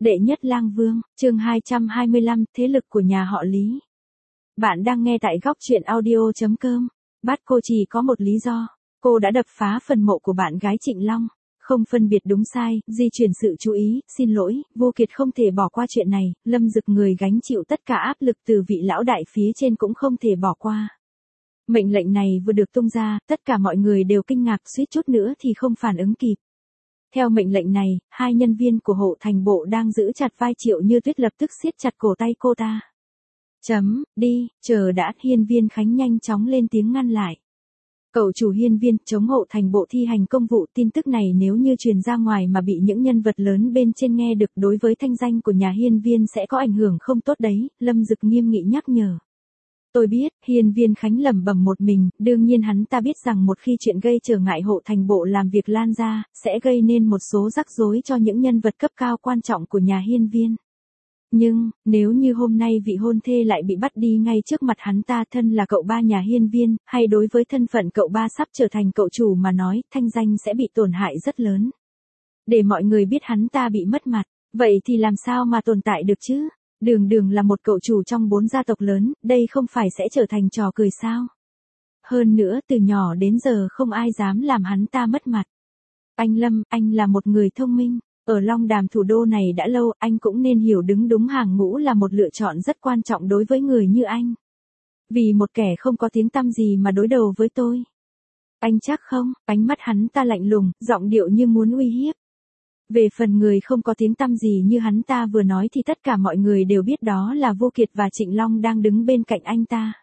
Đệ nhất lang vương, chương 225, thế lực của nhà họ Lý. Bạn đang nghe tại góc truyện audio.com. Bắt cô chỉ có một lý do. Cô đã đập phá phần mộ của bạn gái Trịnh Long. Không phân biệt đúng sai, di chuyển sự chú ý, xin lỗi, Vô Kiệt không thể bỏ qua chuyện này, Lâm Dực người gánh chịu tất cả áp lực từ vị lão đại phía trên cũng không thể bỏ qua. Mệnh lệnh này vừa được tung ra, tất cả mọi người đều kinh ngạc suýt chút nữa thì không phản ứng kịp. Theo mệnh lệnh này, hai nhân viên của hộ thành bộ đang giữ chặt vai Triệu Như Tuyết lập tức siết chặt cổ tay cô ta. Đi, chờ đã, Hiên Viên Khánh nhanh chóng lên tiếng ngăn lại. Cậu chủ Hiên Viên, chống hộ thành bộ thi hành công vụ, tin tức này nếu như truyền ra ngoài mà bị những nhân vật lớn bên trên nghe được đối với thanh danh của nhà Hiên Viên sẽ có ảnh hưởng không tốt đấy, Lâm Dực nghiêm nghị nhắc nhở. Tôi biết, Hiên Viên Khánh lẩm bẩm một mình, đương nhiên hắn ta biết rằng một khi chuyện gây trở ngại hộ thành bộ làm việc lan ra, sẽ gây nên một số rắc rối cho những nhân vật cấp cao quan trọng của nhà Hiên Viên. Nhưng, nếu như hôm nay vị hôn thê lại bị bắt đi ngay trước mặt hắn ta thân là cậu ba nhà Hiên Viên, hay đối với thân phận cậu ba sắp trở thành cậu chủ mà nói, thanh danh sẽ bị tổn hại rất lớn. Để mọi người biết hắn ta bị mất mặt, vậy thì làm sao mà tồn tại được chứ? Đường là một cậu chủ trong 4 gia tộc lớn, đây không phải sẽ trở thành trò cười sao? Hơn nữa từ nhỏ đến giờ không ai dám làm hắn ta mất mặt. Anh Lâm, anh là một người thông minh, ở Long Đàm thủ đô này đã lâu, anh cũng nên hiểu đứng đúng hàng ngũ là một lựa chọn rất quan trọng đối với người như anh. Vì một kẻ không có tiếng tăm gì mà đối đầu với tôi. Anh chắc không? Ánh mắt hắn ta lạnh lùng, giọng điệu như muốn uy hiếp. Về phần người không có tiếng tăm gì như hắn ta vừa nói thì tất cả mọi người đều biết đó là Vô Kiệt và Trịnh Long đang đứng bên cạnh anh ta.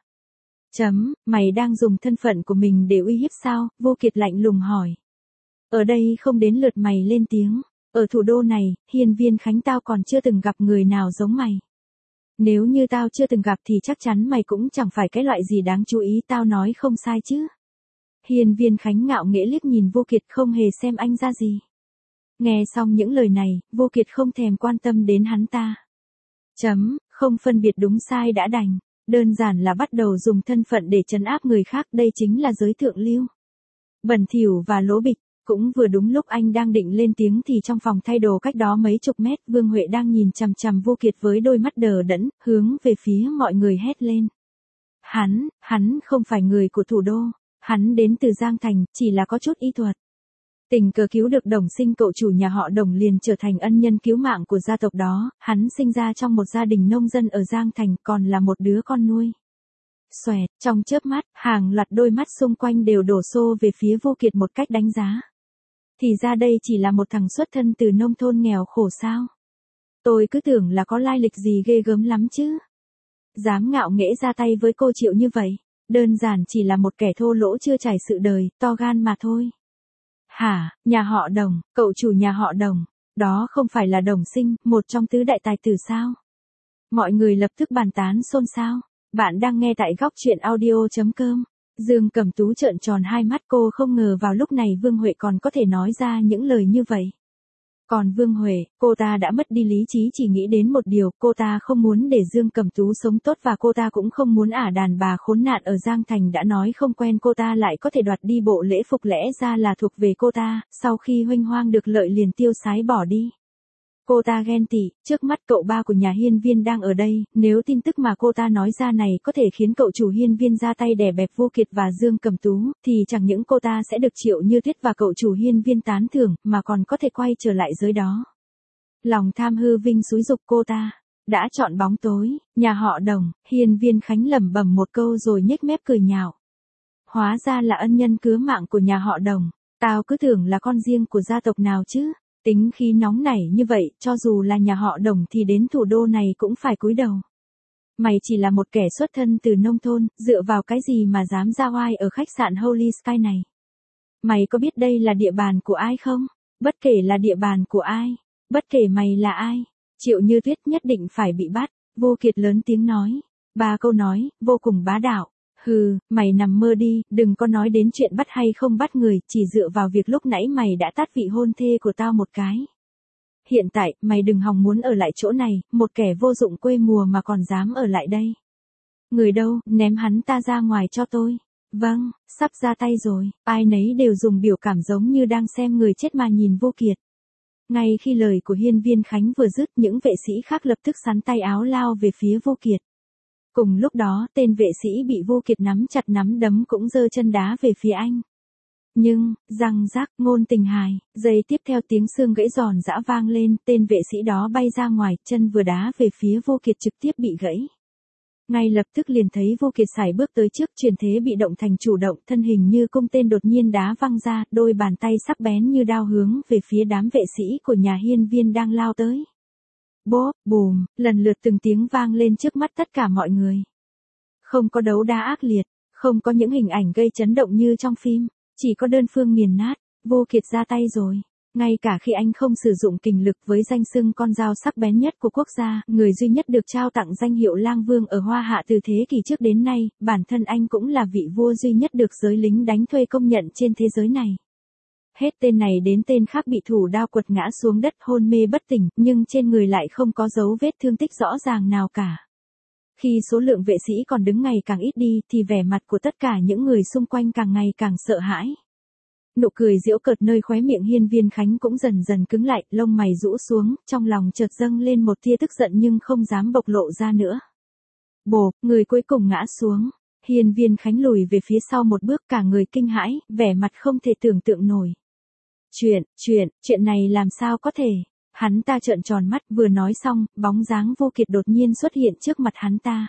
Mày đang dùng thân phận của mình để uy hiếp sao? Vô Kiệt lạnh lùng hỏi. Ở đây không đến lượt mày lên tiếng. Ở thủ đô này, Hiên Viên Khánh tao còn chưa từng gặp người nào giống mày. Nếu như tao chưa từng gặp thì chắc chắn mày cũng chẳng phải cái loại gì đáng chú ý, tao nói không sai chứ. Hiên Viên Khánh ngạo nghễ liếc nhìn Vô Kiệt không hề xem anh ra gì. Nghe xong những lời này, Vô Kiệt không thèm quan tâm đến hắn ta. Không phân biệt đúng sai đã đành, đơn giản là bắt đầu dùng thân phận để trấn áp người khác, đây chính là giới thượng lưu. Bẩn thỉu và lố bịch. Cũng vừa đúng lúc anh đang định lên tiếng thì trong phòng thay đồ cách đó mấy chục mét, Vương Huệ đang nhìn chằm chằm Vô Kiệt với đôi mắt đờ đẫn, hướng về phía mọi người hét lên. Hắn không phải người của thủ đô, hắn đến từ Giang Thành, chỉ là có chút y thuật. Tình cờ cứu được Đồng Sinh cậu chủ nhà họ Đồng liền trở thành ân nhân cứu mạng của gia tộc đó, hắn sinh ra trong một gia đình nông dân ở Giang Thành, còn là một đứa con nuôi. Xoẹt, trong chớp mắt, hàng loạt đôi mắt xung quanh đều đổ xô về phía Vô Kiệt một cách đánh giá. Thì ra đây chỉ là một thằng xuất thân từ nông thôn nghèo khổ sao? Tôi cứ tưởng là có lai lịch gì ghê gớm lắm chứ. Dám ngạo nghễ ra tay với cô Triệu như vậy, đơn giản chỉ là một kẻ thô lỗ chưa trải sự đời, to gan mà thôi. Hả, nhà họ Đồng, cậu chủ nhà họ Đồng, đó không phải là Đồng Sinh, một trong tứ đại tài tử sao? Mọi người lập tức bàn tán xôn xao. Bạn đang nghe tại góc truyện audio.com. Dương Cẩm Tú trợn tròn hai mắt, cô không ngờ vào lúc này Vương Huệ còn có thể nói ra những lời như vậy. Còn Vương Huệ, cô ta đã mất đi lý trí, chỉ nghĩ đến một điều, cô ta không muốn để Dương Cẩm Tú sống tốt và cô ta cũng không muốn đàn bà khốn nạn ở Giang Thành đã nói không quen cô ta lại có thể đoạt đi bộ lễ phục lẽ ra là thuộc về cô ta, sau khi huênh hoang được lợi liền tiêu sái bỏ đi. Cô ta ghen tị, trước mắt cậu ba của nhà Hiên Viên đang ở đây, nếu tin tức mà cô ta nói ra này có thể khiến cậu chủ Hiên Viên ra tay đè bẹp Vô Kiệt và Dương Cẩm Tú, thì chẳng những cô ta sẽ được Triệu Như Tuyết và cậu chủ Hiên Viên tán thưởng, mà còn có thể quay trở lại giới đó. Lòng tham hư vinh xúi dục cô ta, đã chọn bóng tối, nhà họ Đồng, Hiên Viên Khánh lẩm bẩm một câu rồi nhếch mép cười nhạo. Hóa ra là ân nhân cứu mạng của nhà họ Đồng, tao cứ tưởng là con riêng của gia tộc nào chứ. Tính khí nóng nảy như vậy, cho dù là nhà họ Đồng thì đến thủ đô này cũng phải cúi đầu. Mày chỉ là một kẻ xuất thân từ nông thôn, dựa vào cái gì mà dám ra oai ở khách sạn Holy Sky này? Mày có biết đây là địa bàn của ai không? Bất kể là địa bàn của ai, bất kể mày là ai, Triệu Như Tuyết nhất định phải bị bắt, Vô Kiệt lớn tiếng nói. 3 câu nói, vô cùng bá đạo. Mày nằm mơ đi, đừng có nói đến chuyện bắt hay không bắt người, chỉ dựa vào việc lúc nãy mày đã tát vị hôn thê của tao một cái. Hiện tại, mày đừng hòng muốn ở lại chỗ này, một kẻ vô dụng quê mùa mà còn dám ở lại đây. Người đâu, ném hắn ta ra ngoài cho tôi. Vâng, sắp ra tay rồi, ai nấy đều dùng biểu cảm giống như đang xem người chết mà nhìn Vô Kiệt. Ngay khi lời của Hiên Viên Khánh vừa dứt, những vệ sĩ khác lập tức xắn tay áo lao về phía Vô Kiệt. Cùng lúc đó, tên vệ sĩ bị Vô Kiệt nắm chặt nắm đấm cũng giơ chân đá về phía anh. Nhưng, răng rác, ngôn tình hài, giây tiếp theo tiếng xương gãy giòn giã vang lên, tên vệ sĩ đó bay ra ngoài, chân vừa đá về phía Vô Kiệt trực tiếp bị gãy. Ngay lập tức liền thấy Vô Kiệt sải bước tới trước, chuyển thế bị động thành chủ động, thân hình như cung tên đột nhiên đá văng ra, đôi bàn tay sắc bén như đao hướng về phía đám vệ sĩ của nhà Hiên Viên đang lao tới. Bốp, bùm, lần lượt từng tiếng vang lên trước mắt tất cả mọi người. Không có đấu đá ác liệt, không có những hình ảnh gây chấn động như trong phim, chỉ có đơn phương nghiền nát. Vô Kiệt ra tay rồi. Ngay cả khi anh không sử dụng kình lực, với danh xưng con dao sắc bén nhất của quốc gia, người duy nhất được trao tặng danh hiệu Lang Vương ở Hoa Hạ từ thế kỷ trước đến nay, bản thân anh cũng là vị vua duy nhất được giới lính đánh thuê công nhận trên thế giới này. Hết tên này đến tên khác bị thủ đao quật ngã xuống đất hôn mê bất tỉnh, nhưng trên người lại không có dấu vết thương tích rõ ràng nào cả. Khi số lượng vệ sĩ còn đứng ngày càng ít đi, thì vẻ mặt của tất cả những người xung quanh càng ngày càng sợ hãi. Nụ cười giễu cợt nơi khóe miệng Hiên Viên Khánh cũng dần dần cứng lại, lông mày rũ xuống, trong lòng chợt dâng lên một tia tức giận nhưng không dám bộc lộ ra nữa. Bộp, người cuối cùng ngã xuống. Hiên Viên Khánh lùi về phía sau một bước, cả người kinh hãi, vẻ mặt không thể tưởng tượng nổi. Chuyện này làm sao có thể? Hắn ta trợn tròn mắt, vừa nói xong, bóng dáng Vô Kiệt đột nhiên xuất hiện trước mặt hắn ta.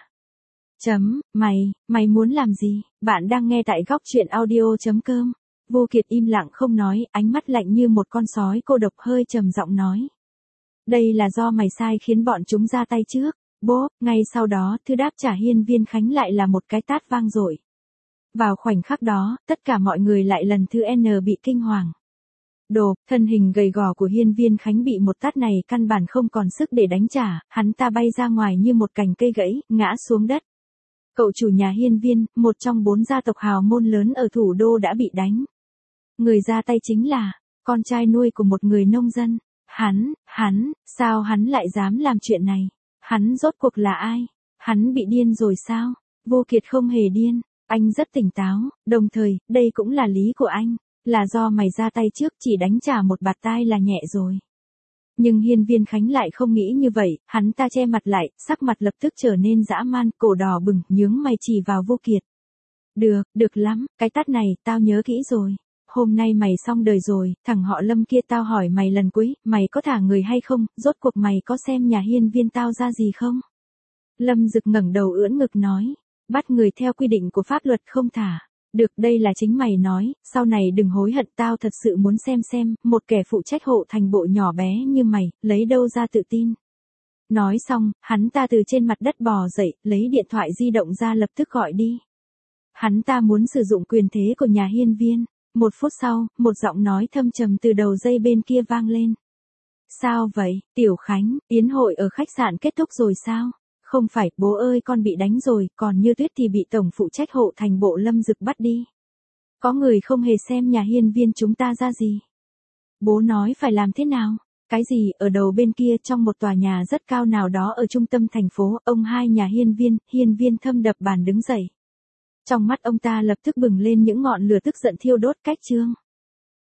Mày muốn làm gì? Bạn đang nghe tại góc truyện audio.com. Vô Kiệt im lặng không nói, ánh mắt lạnh như một con sói cô độc, hơi trầm giọng nói. Đây là do mày sai khiến bọn chúng ra tay trước. Bốp, ngay sau đó, thư đáp trả Hiên Viên Khánh lại là một cái tát vang dội. Vào khoảnh khắc đó, tất cả mọi người lại lần thứ N bị kinh hoàng. Thân hình gầy gò của Hiên Viên Khánh bị một tát này căn bản không còn sức để đánh trả, hắn ta bay ra ngoài như một cành cây gãy, ngã xuống đất. Cậu chủ nhà Hiên Viên, một trong 4 gia tộc hào môn lớn ở thủ đô đã bị đánh. Người ra tay chính là con trai nuôi của một người nông dân. Sao hắn lại dám làm chuyện này? Hắn rốt cuộc là ai? Hắn bị điên rồi sao? Vô Kiệt không hề điên, anh rất tỉnh táo, đồng thời, đây cũng là lý của anh. Là do mày ra tay trước, chỉ đánh trả một bạt tai là nhẹ rồi. Nhưng Hiên Viên Khánh lại không nghĩ như vậy, hắn ta che mặt lại, sắc mặt lập tức trở nên dã man, cổ đỏ bừng, nhướng mày chỉ vào Vô Kiệt. Được lắm, cái tát này, tao nhớ kỹ rồi. Hôm nay mày xong đời rồi, thằng họ Lâm kia tao hỏi mày lần cuối, mày có thả người hay không, rốt cuộc mày có xem nhà Hiên Viên tao ra gì không? Lâm Dực ngẩng đầu ưỡn ngực nói, bắt người theo quy định của pháp luật không thả. Được, đây là chính mày nói, sau này đừng hối hận, tao thật sự muốn xem, một kẻ phụ trách hộ thành bộ nhỏ bé như mày, lấy đâu ra tự tin. Nói xong, hắn ta từ trên mặt đất bò dậy, lấy điện thoại di động ra lập tức gọi đi. Hắn ta muốn sử dụng quyền thế của nhà Hiên Viên. 1 phút sau, một giọng nói thâm trầm từ đầu dây bên kia vang lên. Sao vậy, Tiểu Khánh, yến hội ở khách sạn kết thúc rồi sao? Không phải, bố ơi con bị đánh rồi, còn Như Tuyết thì bị tổng phụ trách hộ thành bộ Lâm Dực bắt đi. Có người không hề xem nhà Hiên Viên chúng ta ra gì. Bố nói phải làm thế nào? Cái gì, ở đầu bên kia trong một tòa nhà rất cao nào đó ở trung tâm thành phố, ông hai nhà Hiên Viên Thâm đập bàn đứng dậy. Trong mắt ông ta lập tức bừng lên những ngọn lửa tức giận thiêu đốt. Cách chương